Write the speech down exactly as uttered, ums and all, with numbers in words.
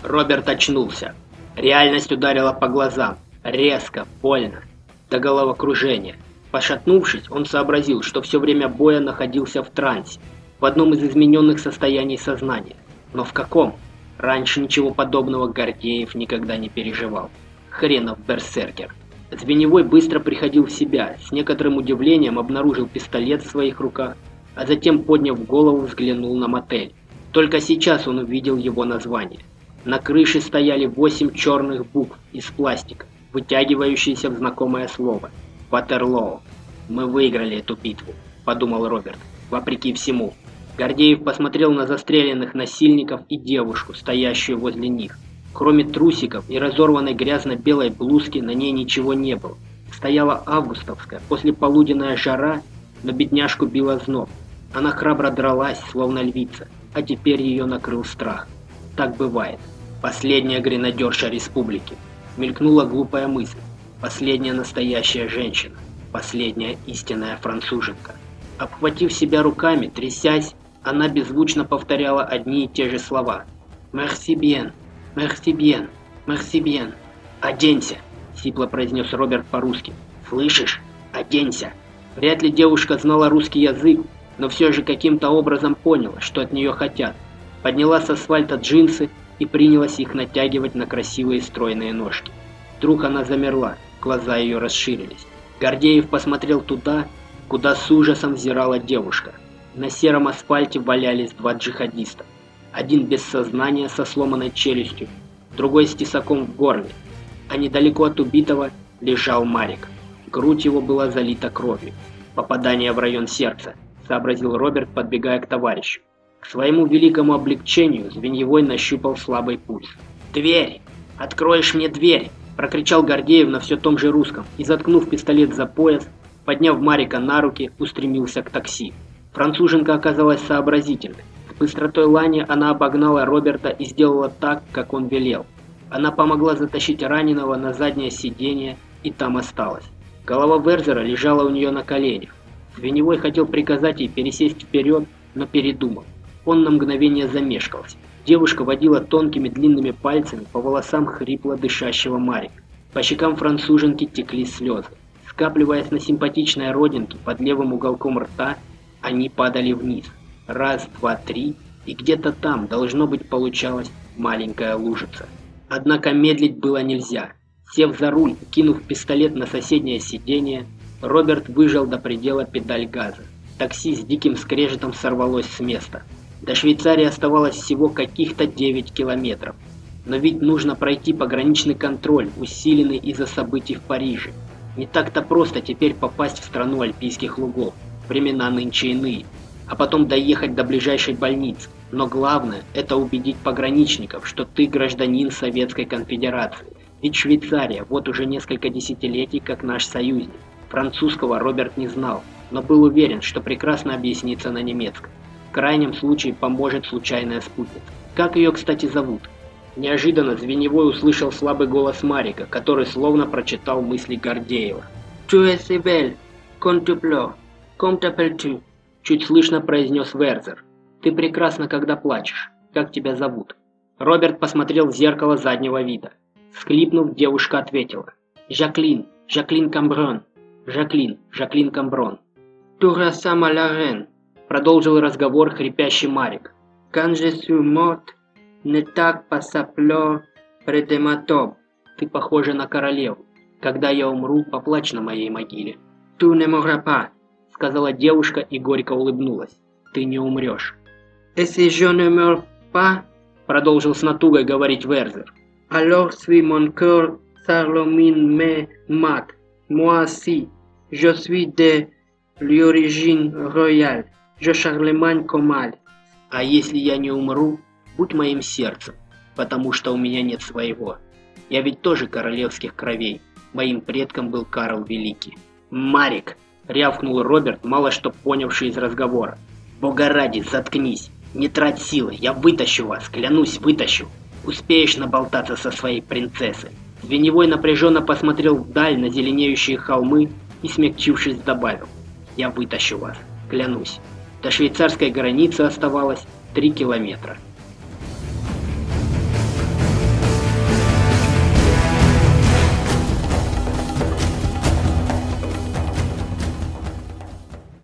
Роберт очнулся. Реальность ударила по глазам. Резко, больно, до головокружения. Пошатнувшись, он сообразил, что все время боя находился в трансе, в одном из измененных состояний сознания. Но в каком? Раньше ничего подобного Гордеев никогда не переживал. Хренов берсеркер. Звеневой быстро приходил в себя, с некоторым удивлением обнаружил пистолет в своих руках, а затем, подняв голову, взглянул на мотель. Только сейчас он увидел его название. На крыше стояли восемь черных букв из пластика, вытягивающиеся в знакомое слово. «Ватерлоо». «Мы выиграли эту битву», — подумал Роберт, вопреки всему. Гордеев посмотрел на застреленных насильников и девушку, стоящую возле них. Кроме трусиков и разорванной грязно-белой блузки на ней ничего не было. Стояла августовская, послеполуденная жара, но бедняжку била зноб. Она храбро дралась, словно львица, а теперь ее накрыл страх. Так бывает. Последняя гренадерша республики. Мелькнула глупая мысль. Последняя настоящая женщина. Последняя истинная француженка. Обхватив себя руками, трясясь, она беззвучно повторяла одни и те же слова. «Merci bien, merci bien, merci bien». «Оденься», — сипло произнес Роберт по-русски. «Слышишь? Оденься». Вряд ли девушка знала русский язык, но все же каким-то образом поняла, что от нее хотят. Подняла с асфальта джинсы и принялась их натягивать на красивые стройные ножки. Вдруг она замерла, глаза ее расширились. Гордеев посмотрел туда, куда с ужасом взирала девушка. На сером асфальте валялись два джихадиста. Один без сознания со сломанной челюстью, другой с тесаком в горле. А недалеко от убитого лежал Марик. Грудь его была залита кровью. «Попадание в район сердца», — сообразил Роберт, подбегая к товарищу. К своему великому облегчению Звеньевой нащупал слабый пульс. «Дверь! Откроешь мне дверь!» — прокричал Гордеев на все том же русском и, заткнув пистолет за пояс, подняв Марика на руки, устремился к такси. Француженка оказалась сообразительной. С быстротой лани она обогнала Роберта и сделала так, как он велел. Она помогла затащить раненого на заднее сиденье и там осталась. Голова Верзера лежала у нее на коленях. Звеньевой хотел приказать ей пересесть вперед, но передумал. Он на мгновение замешкался. Девушка водила тонкими длинными пальцами по волосам хрипло дышащего Марика. По щекам француженки текли слезы. Скапливаясь на симпатичной родинке под левым уголком рта, они падали вниз. Раз, два, три, и где-то там, должно быть, получалась маленькая лужица. Однако медлить было нельзя. Сев за руль и кинув пистолет на соседнее сиденье, Роберт выжал до предела педаль газа. Такси с диким скрежетом сорвалось с места. До Швейцарии оставалось всего каких-то девять километров. Но ведь нужно пройти пограничный контроль, усиленный из-за событий в Париже. Не так-то просто теперь попасть в страну альпийских лугов. Времена нынче иные. А потом доехать до ближайшей больницы. Но главное – это убедить пограничников, что ты гражданин Советской Конфедерации. Ведь Швейцария вот уже несколько десятилетий как наш союзник. Французского Роберт не знал, но был уверен, что прекрасно объяснится на немецком. В крайнем случае поможет случайная спутница. Как ее, кстати, зовут? Неожиданно Звеньевой услышал слабый голос Марика, который словно прочитал мысли Гордеева. «Tu es si belle, quand tu pleures, comme t'appelles-tu?» Чуть слышно произнес Верзер. «Ты прекрасна, когда плачешь. Как тебя зовут?» Роберт посмотрел в зеркало заднего вида. Всхлипнув, девушка ответила. «Жаклин, Жаклин Камброн, Жаклин, Жаклин Камброн». «Tu ressembles à la reine», продолжил разговор хрипящий Марик. «Quand je suis morte, ne так pas ça pleure près de ma tombe». «Ты похожа на королеву. Когда я умру, поплачь на моей могиле». «Tu ne mourras pas», сказала девушка и горько улыбнулась. «Ты не умрешь». «Et si je ne meurs pas», продолжил с натугой говорить Верзер. «Alors si mon cœur s'illumine me mat, moi aussi, je suis de l'origine royale, je Charlemagne Комаль». «А если я не умру, будь моим сердцем, потому что у меня нет своего. Я ведь тоже королевских кровей, моим предком был Карл Великий». «Марик!» — рявкнул Роберт, мало что понявший из разговора. «Бога ради, заткнись! Не трать силы, я вытащу вас, клянусь, вытащу! Успеешь наболтаться со своей принцессой!» Звеньевой напряженно посмотрел вдаль на зеленеющие холмы и, смягчившись, добавил. «Я вытащу вас, клянусь!» До швейцарской границы оставалось три километра.